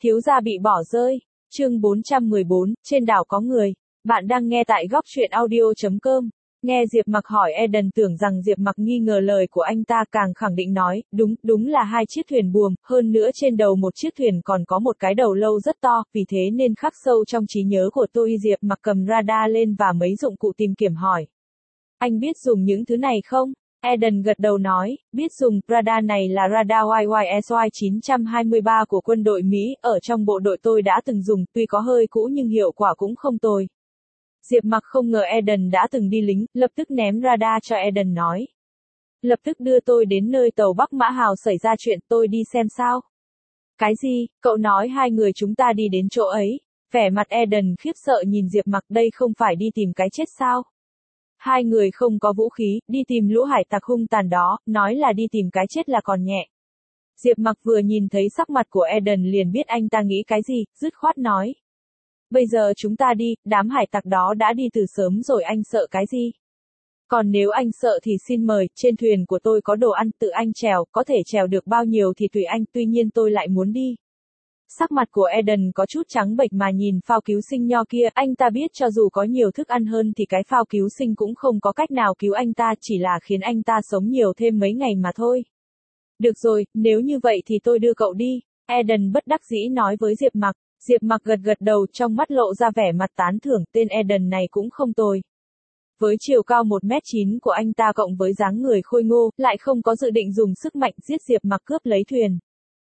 Thiếu gia bị bỏ rơi. Chương 414, trên đảo có người. Bạn đang nghe tại góc truyện audio.com. Nghe Diệp Mặc hỏi Eden tưởng rằng Diệp Mặc nghi ngờ lời của anh ta, càng khẳng định nói, đúng là hai chiếc thuyền buồm, hơn nữa trên đầu một chiếc thuyền còn có một cái đầu lâu rất to, vì thế nên khắc sâu trong trí nhớ của tôi. Diệp Mặc cầm radar lên và mấy dụng cụ tìm kiếm hỏi. Anh biết dùng những thứ này không? Eden gật đầu nói, biết dùng. Radar này là radar YYSY 923 của quân đội Mỹ, ở trong bộ đội tôi đã từng dùng, tuy có hơi cũ nhưng hiệu quả cũng không tồi. Diệp Mặc không ngờ Eden đã từng đi lính, lập tức ném radar cho Eden nói. Lập tức đưa tôi đến nơi tàu Bắc Mã Hào xảy ra chuyện, tôi đi xem sao. Cái gì? Cậu nói hai người chúng ta đi đến chỗ ấy. Vẻ mặt Eden khiếp sợ nhìn Diệp Mặc, đây không phải đi tìm cái chết sao? Hai người không có vũ khí, đi tìm lũ hải tặc hung tàn đó, nói là đi tìm cái chết là còn nhẹ. Diệp Mặc vừa nhìn thấy sắc mặt của Eden liền biết anh ta nghĩ cái gì, dứt khoát nói. Bây giờ chúng ta đi, đám hải tặc đó đã đi từ sớm rồi, anh sợ cái gì? Còn nếu anh sợ thì xin mời, trên thuyền của tôi có đồ ăn, tự anh trèo, có thể trèo được bao nhiêu thì tùy anh, tuy nhiên tôi lại muốn đi. Sắc mặt của Eden có chút trắng bệch mà nhìn phao cứu sinh nho kia, anh ta biết cho dù có nhiều thức ăn hơn thì cái phao cứu sinh cũng không có cách nào cứu anh ta, chỉ là khiến anh ta sống nhiều thêm mấy ngày mà thôi. Được rồi, nếu như vậy thì tôi đưa cậu đi, Eden bất đắc dĩ nói với Diệp Mặc. Diệp Mặc gật đầu, trong mắt lộ ra vẻ mặt tán thưởng, tên Eden này cũng không tồi. Với chiều cao 1m9 của anh ta cộng với dáng người khôi ngô, lại không có dự định dùng sức mạnh giết Diệp Mặc cướp lấy thuyền.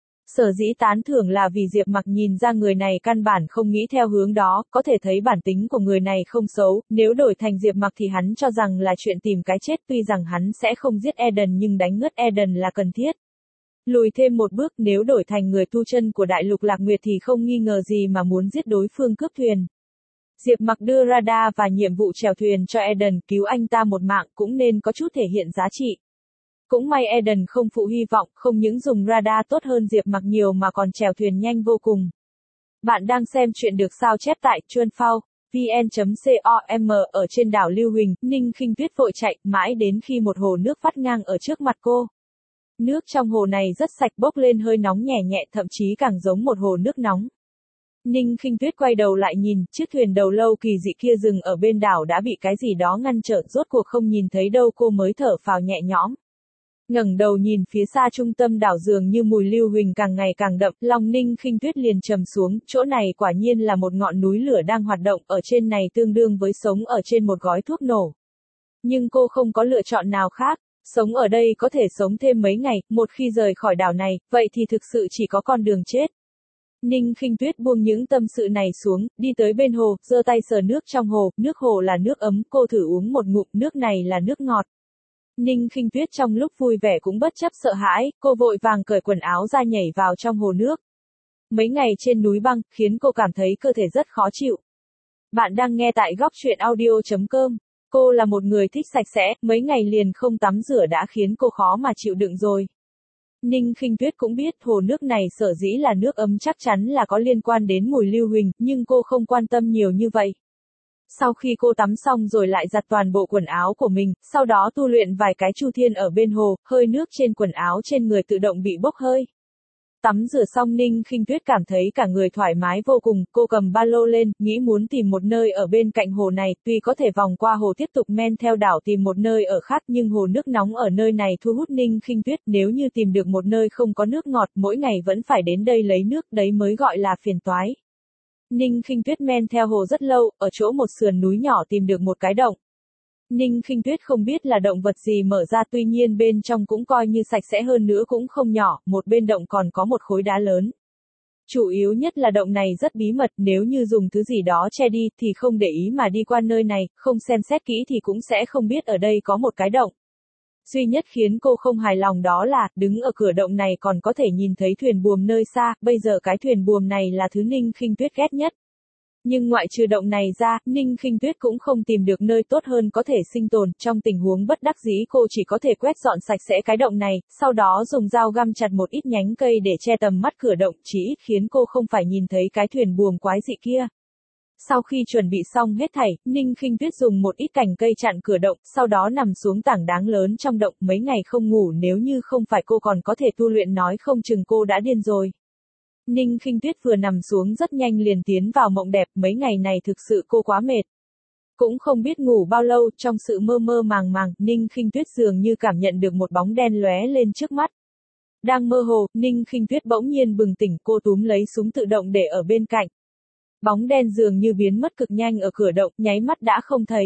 Sở dĩ tán thưởng là vì Diệp Mặc nhìn ra người này căn bản không nghĩ theo hướng đó, có thể thấy bản tính của người này không xấu, nếu đổi thành Diệp Mặc thì hắn cho rằng là chuyện tìm cái chết, tuy rằng hắn sẽ không giết Eden nhưng đánh ngất Eden là cần thiết. Lùi thêm một bước, nếu đổi thành người tu chân của Đại Lục Lạc Nguyệt thì không nghi ngờ gì mà muốn giết đối phương cướp thuyền. Diệp Mặc đưa radar và nhiệm vụ chèo thuyền cho Eden, cứu anh ta một mạng cũng nên có chút thể hiện giá trị. Cũng may Eden không phụ hy vọng, không những dùng radar tốt hơn Diệp Mặc nhiều mà còn chèo thuyền nhanh vô cùng. Bạn đang xem chuyện được sao chép tại Chuanphao, vn.com. Ở trên đảo Lưu Huỳnh, Ninh Khinh Tuyết vội chạy, mãi đến khi một hồ nước vắt ngang ở trước mặt cô. Nước trong hồ này rất sạch, bốc lên hơi nóng nhẹ nhẹ, thậm chí càng giống một hồ nước nóng. Ninh Khinh Tuyết quay đầu lại nhìn, chiếc thuyền đầu lâu kỳ dị kia dừng ở bên đảo đã bị cái gì đó ngăn trở, rốt cuộc không nhìn thấy đâu, cô mới thở phào nhẹ nhõm. Ngẩng đầu nhìn phía xa trung tâm đảo, dường như mùi lưu huỳnh càng ngày càng đậm, lòng Ninh Khinh Tuyết liền trầm xuống, chỗ này quả nhiên là một ngọn núi lửa đang hoạt động, ở trên này tương đương với sống ở trên một gói thuốc nổ. Nhưng cô không có lựa chọn nào khác, sống ở đây có thể sống thêm mấy ngày, một khi rời khỏi đảo này, vậy thì thực sự chỉ có con đường chết. Ninh Khinh Tuyết buông những tâm sự này xuống, đi tới bên hồ, giơ tay sờ nước trong hồ, nước hồ là nước ấm, cô thử uống một ngụm, nước này là nước ngọt. Ninh Khinh Tuyết trong lúc vui vẻ cũng bất chấp sợ hãi, cô vội vàng cởi quần áo ra nhảy vào trong hồ nước. Mấy ngày trên núi băng, khiến cô cảm thấy cơ thể rất khó chịu. Bạn đang nghe tại góc truyện audio.com. Cô là một người thích sạch sẽ, mấy ngày liền không tắm rửa đã khiến cô khó mà chịu đựng rồi. Ninh Khinh Tuyết cũng biết hồ nước này sở dĩ là nước ấm chắc chắn là có liên quan đến mùi lưu huỳnh, nhưng cô không quan tâm nhiều như vậy. Sau khi cô tắm xong rồi lại giặt toàn bộ quần áo của mình, sau đó tu luyện vài cái chu thiên ở bên hồ, hơi nước trên quần áo trên người tự động bị bốc hơi. Tắm rửa xong Ninh Khinh Tuyết cảm thấy cả người thoải mái vô cùng, cô cầm ba lô lên, nghĩ muốn tìm một nơi ở bên cạnh hồ này, tuy có thể vòng qua hồ tiếp tục men theo đảo tìm một nơi ở khác, nhưng hồ nước nóng ở nơi này thu hút Ninh Khinh Tuyết, nếu như tìm được một nơi không có nước ngọt, mỗi ngày vẫn phải đến đây lấy nước, đấy mới gọi là phiền toái. Ninh Khinh Tuyết men theo hồ rất lâu, ở chỗ một sườn núi nhỏ tìm được một cái động. Ninh Khinh Tuyết không biết là động vật gì mở ra, tuy nhiên bên trong cũng coi như sạch sẽ, hơn nữa cũng không nhỏ, một bên động còn có một khối đá lớn. Chủ yếu nhất là động này rất bí mật, nếu như dùng thứ gì đó che đi thì không để ý mà đi qua nơi này, không xem xét kỹ thì cũng sẽ không biết ở đây có một cái động. Duy nhất khiến cô không hài lòng đó là, đứng ở cửa động này còn có thể nhìn thấy thuyền buồm nơi xa, bây giờ cái thuyền buồm này là thứ Ninh Khinh Tuyết ghét nhất. Nhưng ngoại trừ động này ra, Ninh Khinh Tuyết cũng không tìm được nơi tốt hơn có thể sinh tồn, trong tình huống bất đắc dĩ cô chỉ có thể quét dọn sạch sẽ cái động này, sau đó dùng dao găm chặt một ít nhánh cây để che tầm mắt cửa động, chỉ ít khiến cô không phải nhìn thấy cái thuyền buồm quái dị kia. Sau khi chuẩn bị xong hết thảy, Ninh Khinh Tuyết dùng một ít cành cây chặn cửa động, sau đó nằm xuống tảng đá lớn trong động, mấy ngày không ngủ, nếu như không phải cô còn có thể tu luyện nói không chừng cô đã điên rồi. Ninh Khinh Tuyết vừa nằm xuống rất nhanh liền tiến vào mộng đẹp, mấy ngày này thực sự cô quá mệt. Cũng không biết ngủ bao lâu, trong sự mơ mơ màng màng, Ninh Khinh Tuyết dường như cảm nhận được một bóng đen lóe lên trước mắt. Đang mơ hồ, Ninh Khinh Tuyết bỗng nhiên bừng tỉnh, cô túm lấy súng tự động để ở bên cạnh. Bóng đen dường như biến mất cực nhanh ở cửa động, nháy mắt đã không thấy.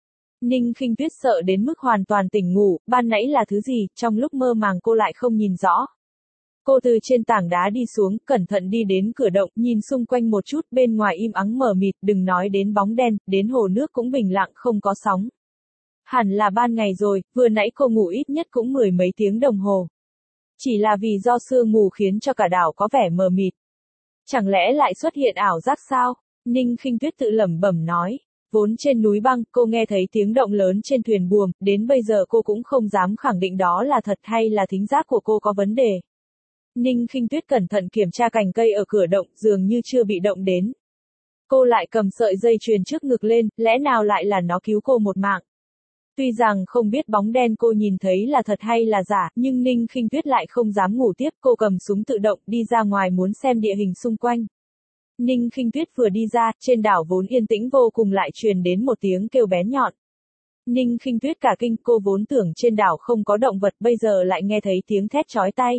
Ninh Khinh Tuyết sợ đến mức hoàn toàn tỉnh ngủ, ban nãy là thứ gì, trong lúc mơ màng cô lại không nhìn rõ. Cô từ trên tảng đá đi xuống, cẩn thận đi đến cửa động, nhìn xung quanh một chút, bên ngoài im ắng mờ mịt, đừng nói đến bóng đen, đến hồ nước cũng bình lặng không có sóng. Hẳn là ban ngày rồi, vừa nãy cô ngủ ít nhất cũng 10 mấy tiếng đồng hồ. Chỉ là vì do sương mù khiến cho cả đảo có vẻ mờ mịt. Chẳng lẽ lại xuất hiện ảo giác sao? Ninh Khinh Tuyết tự lẩm bẩm nói. Vốn trên núi băng, cô nghe thấy tiếng động lớn trên thuyền buồm, đến bây giờ cô cũng không dám khẳng định đó là thật hay là thính giác của cô có vấn đề. Ninh Khinh Tuyết cẩn thận kiểm tra cành cây ở cửa động, dường như chưa bị động đến. Cô lại cầm sợi dây chuyền trước ngực lên, lẽ nào lại là nó cứu cô một mạng. Tuy rằng không biết bóng đen cô nhìn thấy là thật hay là giả, nhưng Ninh Khinh Tuyết lại không dám ngủ tiếp, cô cầm súng tự động đi ra ngoài muốn xem địa hình xung quanh. Ninh Khinh Tuyết vừa đi ra, trên đảo vốn yên tĩnh vô cùng lại truyền đến một tiếng kêu bén nhọn. Ninh Khinh Tuyết cả kinh, cô vốn tưởng trên đảo không có động vật, bây giờ lại nghe thấy tiếng thét chói tai.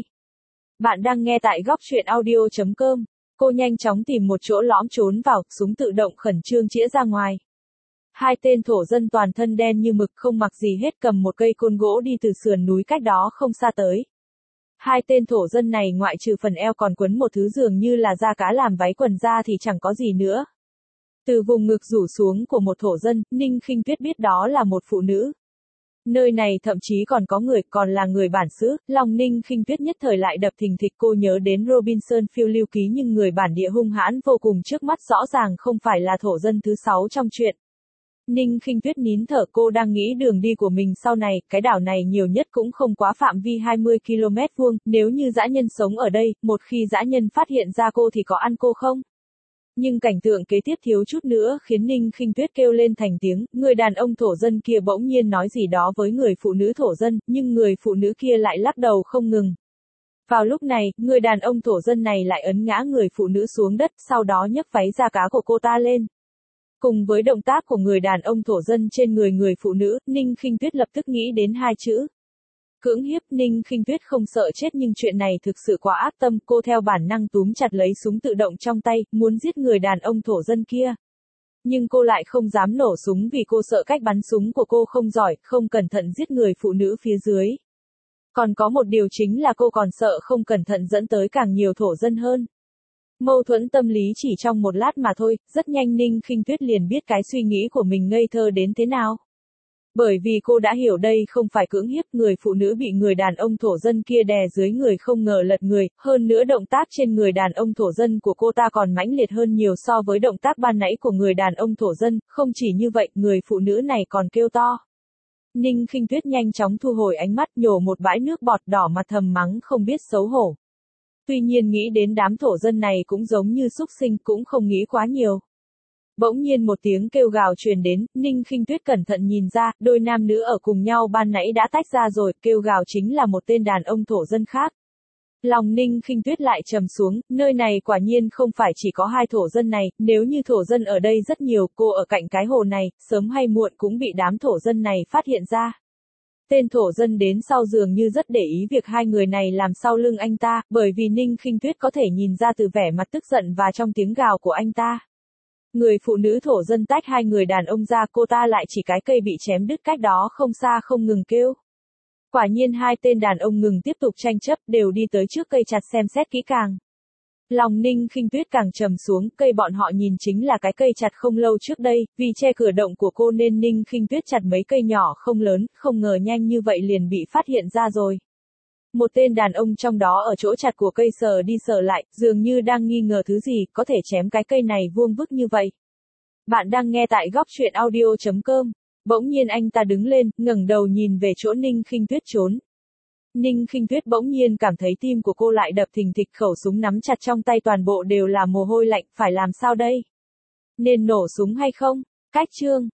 Bạn đang nghe tại góc truyện audio.com. Cô nhanh chóng tìm một chỗ lõm trốn vào, súng tự động khẩn trương chĩa ra ngoài. Hai tên thổ dân toàn thân đen như mực không mặc gì hết cầm một cây côn gỗ đi từ sườn núi cách đó không xa tới. Hai tên thổ dân này ngoại trừ phần eo còn quấn một thứ dường như là da cá làm váy quần da thì chẳng có gì nữa. Từ vùng ngực rủ xuống của một thổ dân, Ninh Khinh Tuyết biết đó là một phụ nữ. Nơi này thậm chí còn có người, còn là người bản xứ, lòng Ninh Khinh Tuyết nhất thời lại đập thình thịch, cô nhớ đến Robinson phiêu lưu ký nhưng người bản địa hung hãn vô cùng trước mắt rõ ràng không phải là thổ dân thứ 6 trong truyện. Ninh Khinh Tuyết nín thở, cô đang nghĩ đường đi của mình sau này, cái đảo này nhiều nhất cũng không quá phạm vi 20 km vuông, nếu như dã nhân sống ở đây, một khi dã nhân phát hiện ra cô thì có ăn cô không? Nhưng cảnh tượng kế tiếp thiếu chút nữa khiến Ninh Khinh Tuyết kêu lên thành tiếng, người đàn ông thổ dân kia bỗng nhiên nói gì đó với người phụ nữ thổ dân, nhưng người phụ nữ kia lại lắc đầu không ngừng. Vào lúc này, người đàn ông thổ dân này lại ấn ngã người phụ nữ xuống đất, sau đó nhấc váy da cá của cô ta lên. Cùng với động tác của người đàn ông thổ dân trên người phụ nữ, Ninh Khinh Tuyết lập tức nghĩ đến hai chữ. Cưỡng hiếp. Ninh Khinh Tuyết không sợ chết nhưng chuyện này thực sự quá ác tâm, cô theo bản năng túm chặt lấy súng tự động trong tay, muốn giết người đàn ông thổ dân kia. Nhưng cô lại không dám nổ súng vì cô sợ cách bắn súng của cô không giỏi, không cẩn thận giết người phụ nữ phía dưới. Còn có một điều chính là cô còn sợ không cẩn thận dẫn tới càng nhiều thổ dân hơn. Mâu thuẫn tâm lý chỉ trong một lát mà thôi, rất nhanh Ninh Khinh Tuyết liền biết cái suy nghĩ của mình ngây thơ đến thế nào. Bởi vì cô đã hiểu đây không phải cưỡng hiếp, người phụ nữ bị người đàn ông thổ dân kia đè dưới người không ngờ lật người, hơn nữa động tác trên người đàn ông thổ dân của cô ta còn mãnh liệt hơn nhiều so với động tác ban nãy của người đàn ông thổ dân, không chỉ như vậy, người phụ nữ này còn kêu to. Ninh Khinh Tuyết nhanh chóng thu hồi ánh mắt, nhổ một bãi nước bọt đỏ mặt thầm mắng không biết xấu hổ. Tuy nhiên nghĩ đến đám thổ dân này cũng giống như súc sinh, cũng không nghĩ quá nhiều. Bỗng nhiên một tiếng kêu gào truyền đến, Ninh Khinh Tuyết cẩn thận nhìn ra, đôi nam nữ ở cùng nhau ban nãy đã tách ra rồi, kêu gào chính là một tên đàn ông thổ dân khác. Lòng Ninh Khinh Tuyết lại trầm xuống, nơi này quả nhiên không phải chỉ có hai thổ dân này, nếu như thổ dân ở đây rất nhiều, cô ở cạnh cái hồ này, sớm hay muộn cũng bị đám thổ dân này phát hiện ra. Tên thổ dân đến sau dường như rất để ý việc hai người này làm sau lưng anh ta, bởi vì Ninh Khinh Tuyết có thể nhìn ra từ vẻ mặt tức giận và trong tiếng gào của anh ta. Người phụ nữ thổ dân tách hai người đàn ông ra, cô ta lại chỉ cái cây bị chém đứt cách đó không xa không ngừng kêu. Quả nhiên hai tên đàn ông ngừng tiếp tục tranh chấp, đều đi tới trước cây chặt xem xét kỹ càng. Lòng Ninh Khinh Tuyết càng trầm xuống, cây bọn họ nhìn chính là cái cây chặt không lâu trước đây, vì che cửa động của cô nên Ninh Khinh Tuyết chặt mấy cây nhỏ không lớn, không ngờ nhanh như vậy liền bị phát hiện ra rồi. Một tên đàn ông trong đó ở chỗ chặt của cây sờ đi sờ lại, dường như đang nghi ngờ thứ gì, có thể chém cái cây này vuông vức như vậy. Bạn đang nghe tại góc truyện audio.com. Bỗng nhiên anh ta đứng lên, ngẩng đầu nhìn về chỗ Ninh Khinh Tuyết trốn. Ninh Khinh Tuyết bỗng nhiên cảm thấy tim của cô lại đập thình thịch, khẩu súng nắm chặt trong tay toàn bộ đều là mồ hôi lạnh, phải làm sao đây? Nên nổ súng hay không? Cách chương